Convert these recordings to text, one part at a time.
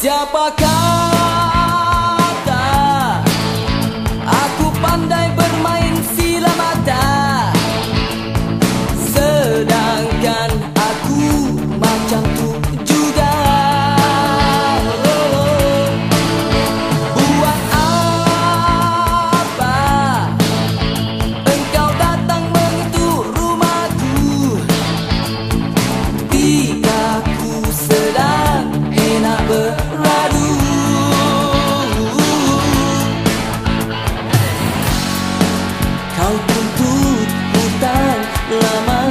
Siapa kata aku pandai bermain silat mata, sedangkan aku macam tu juga. Buat apa engkau datang menyentuh rumahku ketika ku sedang enak beradu? Kau tuntut hutang lama,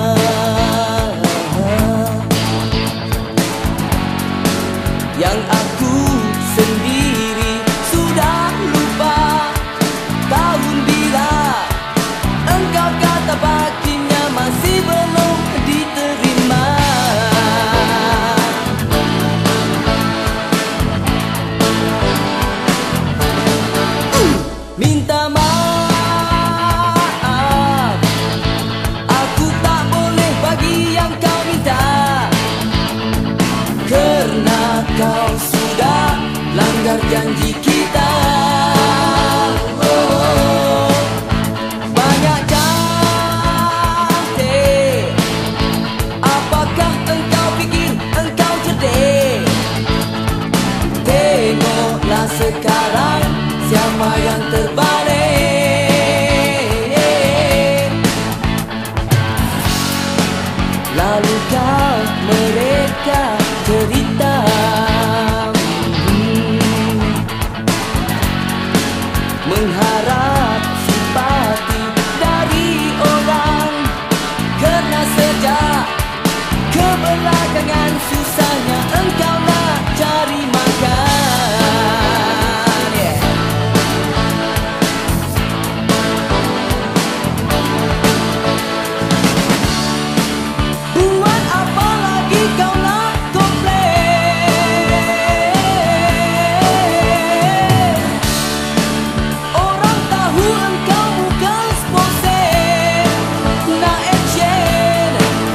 yang aku sendiri sudah lupa tahun bila engkau kata bakinya masih belum diterima. Minta maaf, aku tak boleh bagi yang kau minta, kerana kau sudah langgar janji kita. Oh, banyak cantik, apakah engkau fikir engkau cerdik? Tengoklah sekarang siapa yang terbalik. Lalukah mereka cerita mengharap simpati dari orang, kerana sejak kebelakangan susahnya engkau nak cari makan. Yeah. Buat apa lagi kau nak komplain? Orang tahu engkau bukan sponsor, nak action.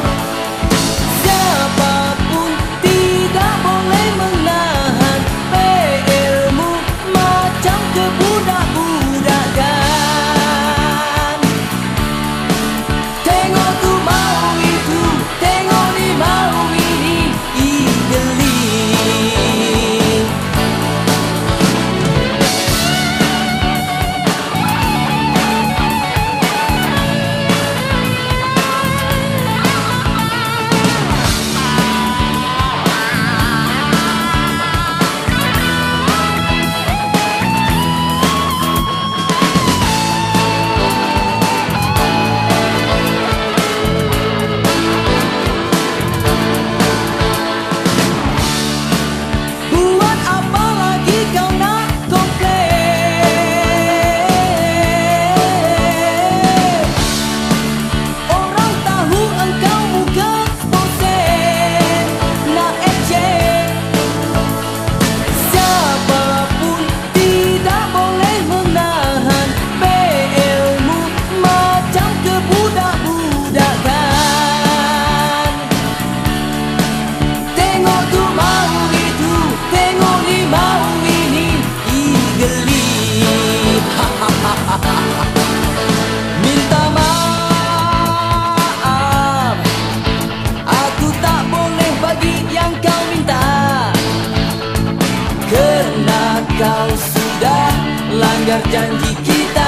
Siapapun tidak boleh menahan PL-mu macam kebudak-budakan. Tengok tu mau itu, tengok ni mau ini, geli. Buat apa lagi kau nak komplain? Orang tahu engkau bukan sponsor, nak action. Siapapun tidak boleh menahan PL-mu macam kebudak-budakan. Tengok tu mau itu, tengok ni mau ini, geli. Minta maaf, aku tak boleh bagi yang kau minta, kerana kau sudah langgar janji kita.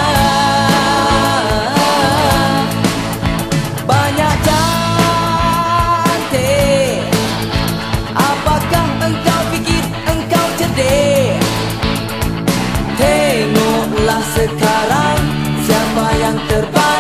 Banyak cantik, apakah engkau fikir engkau cerdik? Tengoklah sekarang siapa yang terbaik.